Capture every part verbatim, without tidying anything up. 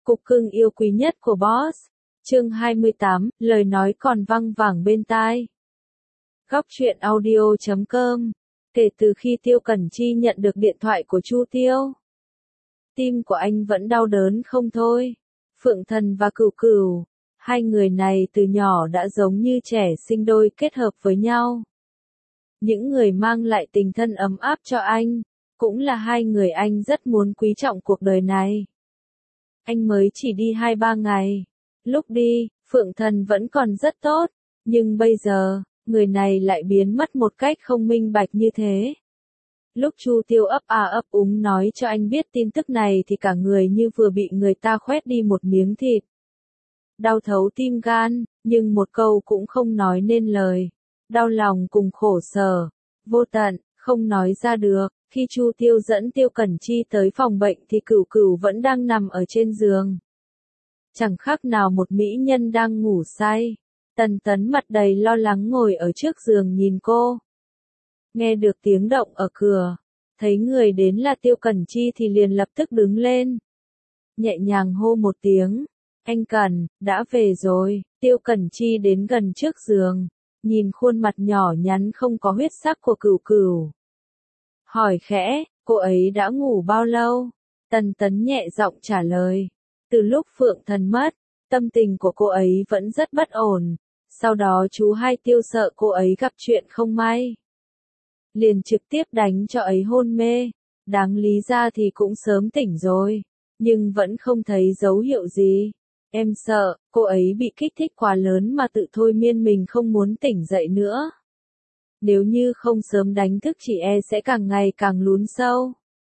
Cục cưng yêu quý nhất của boss. Chương hai mươi tám, lời nói còn văng vẳng bên tai. Góc truyện audio chấm com. Kể từ khi Tiêu Cẩn Chi nhận được điện thoại của Chu Tiêu, tim của anh vẫn đau đớn không thôi. Phượng Thần và Cửu Cửu, hai người này từ nhỏ đã giống như trẻ sinh đôi kết hợp với nhau. Những người mang lại tình thân ấm áp cho anh, cũng là hai người anh rất muốn quý trọng cuộc đời này. Anh mới chỉ đi hai ba ngày. Lúc đi, Phượng Thần vẫn còn rất tốt, nhưng bây giờ, người này lại biến mất một cách không minh bạch như thế. Lúc Chu Tiêu ấp à ấp úng nói cho anh biết tin tức này thì cả người như vừa bị người ta khoét đi một miếng thịt. Đau thấu tim gan, nhưng một câu cũng không nói nên lời. Đau lòng cùng khổ sở, vô tận, không nói ra được. Khi Chu Tiêu dẫn Tiêu Cẩn Chi tới phòng bệnh thì Cửu Cửu vẫn đang nằm ở trên giường. Chẳng khác nào một mỹ nhân đang ngủ say. Tần Tấn mặt đầy lo lắng ngồi ở trước giường nhìn cô. Nghe được tiếng động ở cửa, thấy người đến là Tiêu Cẩn Chi thì liền lập tức đứng lên. Nhẹ nhàng hô một tiếng, anh Cẩn, đã về rồi. Tiêu Cẩn Chi đến gần trước giường, nhìn khuôn mặt nhỏ nhắn không có huyết sắc của Cửu Cửu. Hỏi khẽ, cô ấy đã ngủ bao lâu? Tần Tấn nhẹ giọng trả lời. Từ lúc Phượng Thần mất, tâm tình của cô ấy vẫn rất bất ổn. Sau đó chú hai Tiêu sợ cô ấy gặp chuyện không may, liền trực tiếp đánh cho ấy hôn mê. Đáng lý ra thì cũng sớm tỉnh rồi, nhưng vẫn không thấy dấu hiệu gì. Em sợ, cô ấy bị kích thích quá lớn mà tự thôi miên mình không muốn tỉnh dậy nữa. Nếu như không sớm đánh thức chị e sẽ càng ngày càng lún sâu.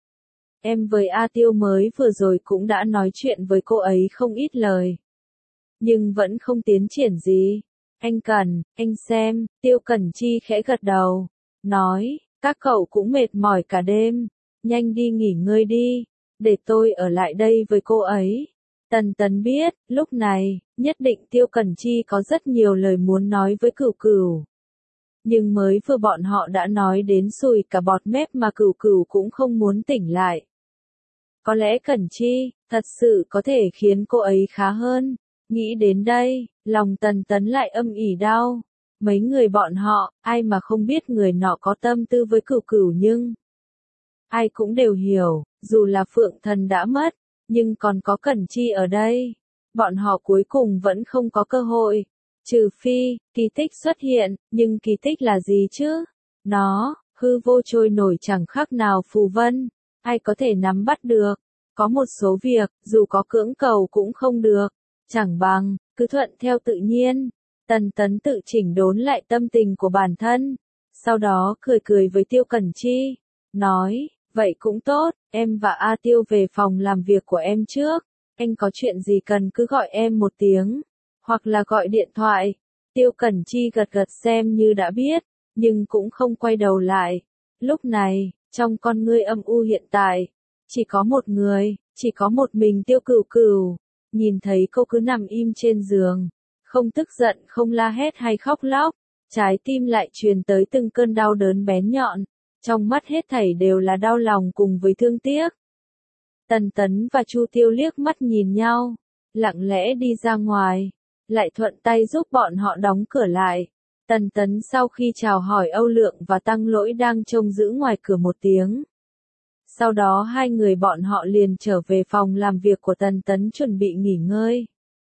Em với A Tiêu mới vừa rồi cũng đã nói chuyện với cô ấy không ít lời, nhưng vẫn không tiến triển gì. Anh Cẩn, anh xem. Tiêu Cẩn Chi khẽ gật đầu, nói, các cậu cũng mệt mỏi cả đêm, nhanh đi nghỉ ngơi đi, để tôi ở lại đây với cô ấy. Tần Tấn biết, lúc này, nhất định Tiêu Cẩn Chi có rất nhiều lời muốn nói với Cửu Cửu. Nhưng mới vừa bọn họ đã nói đến sùi cả bọt mép mà Cửu Cửu cũng không muốn tỉnh lại. Có lẽ Cẩn Chi, thật sự có thể khiến cô ấy khá hơn. Nghĩ đến đây, lòng Tần Tấn lại âm ỉ đau. Mấy người bọn họ, ai mà không biết người nọ có tâm tư với Cửu Cửu nhưng ai cũng đều hiểu, dù là Phượng Thần đã mất, nhưng còn có Cẩn Chi ở đây. Bọn họ cuối cùng vẫn không có cơ hội. Trừ phi, kỳ tích xuất hiện, nhưng kỳ tích là gì chứ? Nó, hư vô trôi nổi chẳng khác nào phù vân. Ai có thể nắm bắt được? Có một số việc, dù có cưỡng cầu cũng không được. Chẳng bằng, cứ thuận theo tự nhiên. Tần Tấn tự chỉnh đốn lại tâm tình của bản thân. Sau đó cười cười với Tiêu Cẩn Chi. Nói, vậy cũng tốt, em và A Tiêu về phòng làm việc của em trước. Anh có chuyện gì cần cứ gọi em một tiếng. Hoặc là gọi điện thoại. Tiêu Cẩn Chi gật gật xem như đã biết, nhưng cũng không quay đầu lại. Lúc này, trong con ngươi âm u hiện tại, chỉ có một người, chỉ có một mình Tiêu Cửu Cửu. Nhìn thấy cô cứ nằm im trên giường, không tức giận, không la hét hay khóc lóc, trái tim lại truyền tới từng cơn đau đớn bén nhọn, trong mắt hết thảy đều là đau lòng cùng với thương tiếc. Tần Tấn và Chu Tiêu liếc mắt nhìn nhau, lặng lẽ đi ra ngoài, lại thuận tay giúp bọn họ đóng cửa lại. Tần Tấn sau khi chào hỏi Âu Lượng và Tăng Lỗi đang trông giữ ngoài cửa một tiếng. Sau đó hai người bọn họ liền trở về phòng làm việc của Tần Tấn chuẩn bị nghỉ ngơi.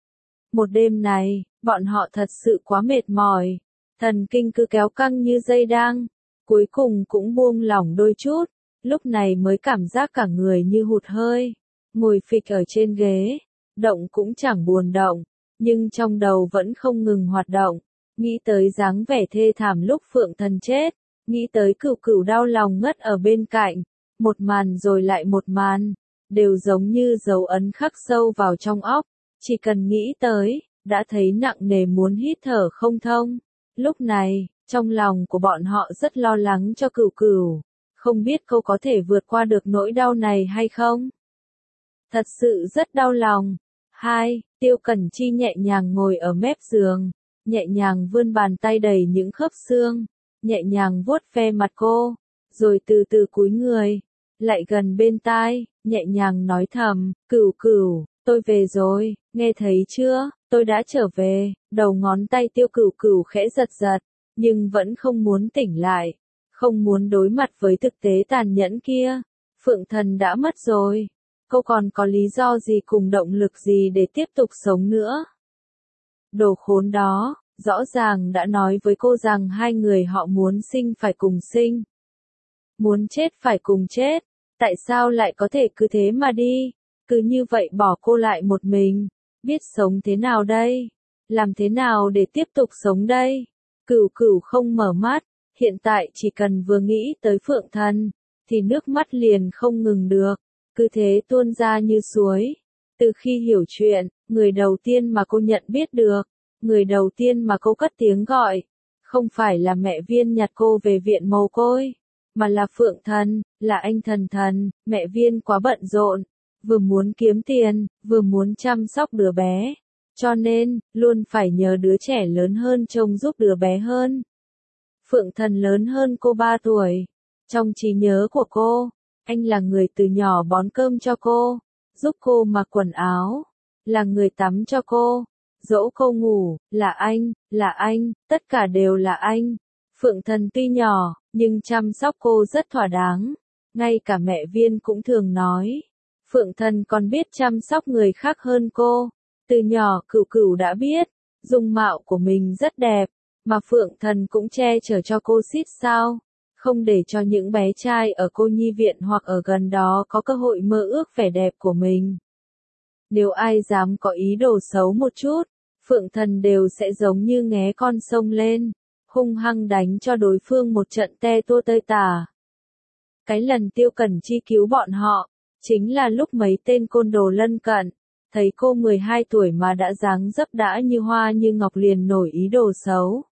Một đêm này, bọn họ thật sự quá mệt mỏi, thần kinh cứ kéo căng như dây đăng, cuối cùng cũng buông lỏng đôi chút, lúc này mới cảm giác cả người như hụt hơi, ngồi phịch ở trên ghế, động cũng chẳng buồn động, nhưng trong đầu vẫn không ngừng hoạt động, nghĩ tới dáng vẻ thê thảm lúc Phượng Thần chết, nghĩ tới Cửu Cửu đau lòng ngất ở bên cạnh. Một màn rồi lại một màn, đều giống như dấu ấn khắc sâu vào trong óc, chỉ cần nghĩ tới, đã thấy nặng nề muốn hít thở không thông. Lúc này, trong lòng của bọn họ rất lo lắng cho Cửu Cửu, không biết cô có thể vượt qua được nỗi đau này hay không. Thật sự rất đau lòng. Hai, Tiêu Cẩn Chi nhẹ nhàng ngồi ở mép giường, nhẹ nhàng vươn bàn tay đầy những khớp xương, nhẹ nhàng vuốt ve mặt cô, rồi từ từ cúi người lại gần bên tai, nhẹ nhàng nói thầm, Cửu Cửu, tôi về rồi, nghe thấy chưa, tôi đã trở về, đầu ngón tay Tiêu Cửu Cửu khẽ giật giật, nhưng vẫn không muốn tỉnh lại, không muốn đối mặt với thực tế tàn nhẫn kia. Phượng Thần đã mất rồi, cô còn có lý do gì cùng động lực gì để tiếp tục sống nữa? Đồ khốn đó, rõ ràng đã nói với cô rằng hai người họ muốn sinh phải cùng sinh. Muốn chết phải cùng chết, tại sao lại có thể cứ thế mà đi, cứ như vậy bỏ cô lại một mình, biết sống thế nào đây, làm thế nào để tiếp tục sống đây? Cửu Cửu không mở mắt, hiện tại chỉ cần vừa nghĩ tới Phượng Thần, thì nước mắt liền không ngừng được, cứ thế tuôn ra như suối. Từ khi hiểu chuyện, người đầu tiên mà cô nhận biết được, người đầu tiên mà cô cất tiếng gọi, không phải là mẹ Viên nhặt cô về viện mồ côi, mà là Phượng Thần, là anh Thần Thần. Mẹ Viên quá bận rộn, vừa muốn kiếm tiền, vừa muốn chăm sóc đứa bé, cho nên, luôn phải nhờ đứa trẻ lớn hơn trông giúp đứa bé hơn. Phượng Thần lớn hơn cô ba tuổi. Trong trí nhớ của cô, anh là người từ nhỏ bón cơm cho cô, giúp cô mặc quần áo, là người tắm cho cô, dỗ cô ngủ, là anh, là anh, tất cả đều là anh. Phượng Thần tuy nhỏ, nhưng chăm sóc cô rất thỏa đáng. Ngay cả mẹ Viên cũng thường nói, Phượng Thần còn biết chăm sóc người khác hơn cô. Từ nhỏ Cửu Cửu đã biết, dung mạo của mình rất đẹp, mà Phượng Thần cũng che chở cho cô xít sao, không để cho những bé trai ở cô nhi viện hoặc ở gần đó có cơ hội mơ ước vẻ đẹp của mình. Nếu ai dám có ý đồ xấu một chút, Phượng Thần đều sẽ giống như nghé con sông lên, hung hăng đánh cho đối phương một trận te tua tơi tả. Cái lần Tiêu Cẩn Chi cứu bọn họ, chính là lúc mấy tên côn đồ lân cận, thấy cô mười hai tuổi mà đã dáng dấp đã như hoa như ngọc liền nổi ý đồ xấu.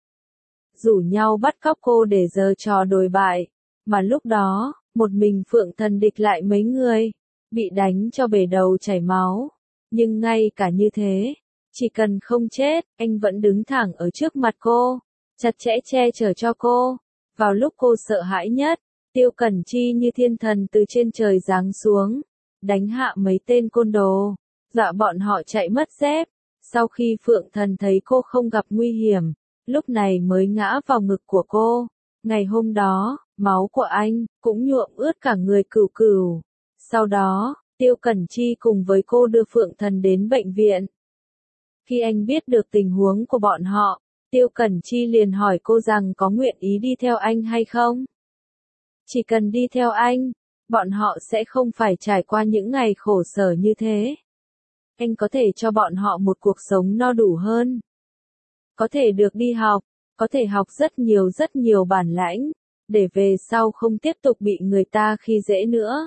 Rủ nhau bắt cóc cô để giở trò đồi bại, mà lúc đó, một mình Phượng Thần địch lại mấy người, bị đánh cho bể đầu chảy máu. Nhưng ngay cả như thế, chỉ cần không chết, anh vẫn đứng thẳng ở trước mặt cô, chặt chẽ che chở cho cô. Vào lúc cô sợ hãi nhất, Tiêu Cẩn Chi như thiên thần từ trên trời giáng xuống, đánh hạ mấy tên côn đồ, dọa bọn họ chạy mất dép. Sau khi Phượng Thần thấy cô không gặp nguy hiểm, lúc này mới ngã vào ngực của cô. Ngày hôm đó, máu của anh cũng nhuộm ướt cả người Cửu Cửu. Sau đó, Tiêu Cẩn Chi cùng với cô đưa Phượng Thần đến bệnh viện. Khi anh biết được tình huống của bọn họ, Tiêu Cẩn Chi liền hỏi cô rằng có nguyện ý đi theo anh hay không. Chỉ cần đi theo anh, bọn họ sẽ không phải trải qua những ngày khổ sở như thế. Anh có thể cho bọn họ một cuộc sống no đủ hơn. Có thể được đi học, có thể học rất nhiều rất nhiều bản lãnh, để về sau không tiếp tục bị người ta khi dễ nữa.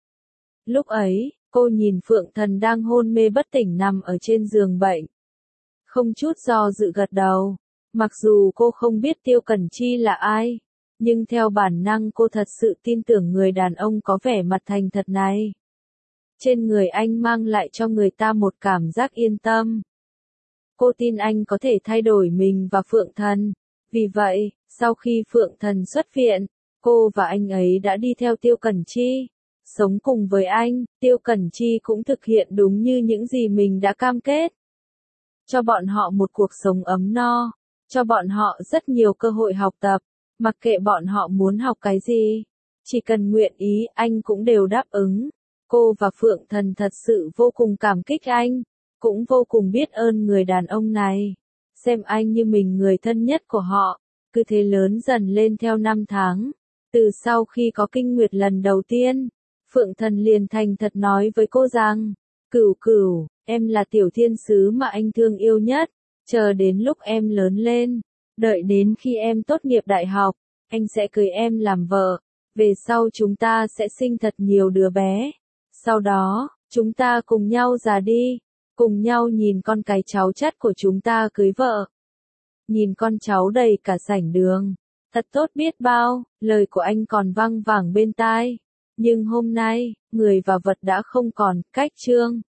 Lúc ấy, cô nhìn Phượng Thần đang hôn mê bất tỉnh nằm ở trên giường bệnh. Không chút do dự gật đầu, mặc dù cô không biết Tiêu Cẩn Chi là ai, nhưng theo bản năng cô thật sự tin tưởng người đàn ông có vẻ mặt thành thật này. Trên người anh mang lại cho người ta một cảm giác yên tâm. Cô tin anh có thể thay đổi mình và Phượng Thần. Vì vậy, sau khi Phượng Thần xuất viện, cô và anh ấy đã đi theo Tiêu Cẩn Chi, sống cùng với anh. Tiêu Cẩn Chi cũng thực hiện đúng như những gì mình đã cam kết. Cho bọn họ một cuộc sống ấm no, cho bọn họ rất nhiều cơ hội học tập, mặc kệ bọn họ muốn học cái gì, chỉ cần nguyện ý anh cũng đều đáp ứng. Cô và Phượng Thần thật sự vô cùng cảm kích anh, cũng vô cùng biết ơn người đàn ông này, xem anh như mình người thân nhất của họ. Cứ thế lớn dần lên theo năm tháng. Từ sau khi có kinh nguyệt lần đầu tiên, Phượng Thần liền thành thật nói với cô rằng, Cửu Cửu, em là tiểu thiên sứ mà anh thương yêu nhất, chờ đến lúc em lớn lên, đợi đến khi em tốt nghiệp đại học, anh sẽ cưới em làm vợ, về sau chúng ta sẽ sinh thật nhiều đứa bé. Sau đó, chúng ta cùng nhau già đi, cùng nhau nhìn con cái cháu chắt của chúng ta cưới vợ. Nhìn con cháu đầy cả sảnh đường, thật tốt biết bao, lời của anh còn vang vẳng bên tai. Nhưng hôm nay, người và vật đã không còn, cách chương.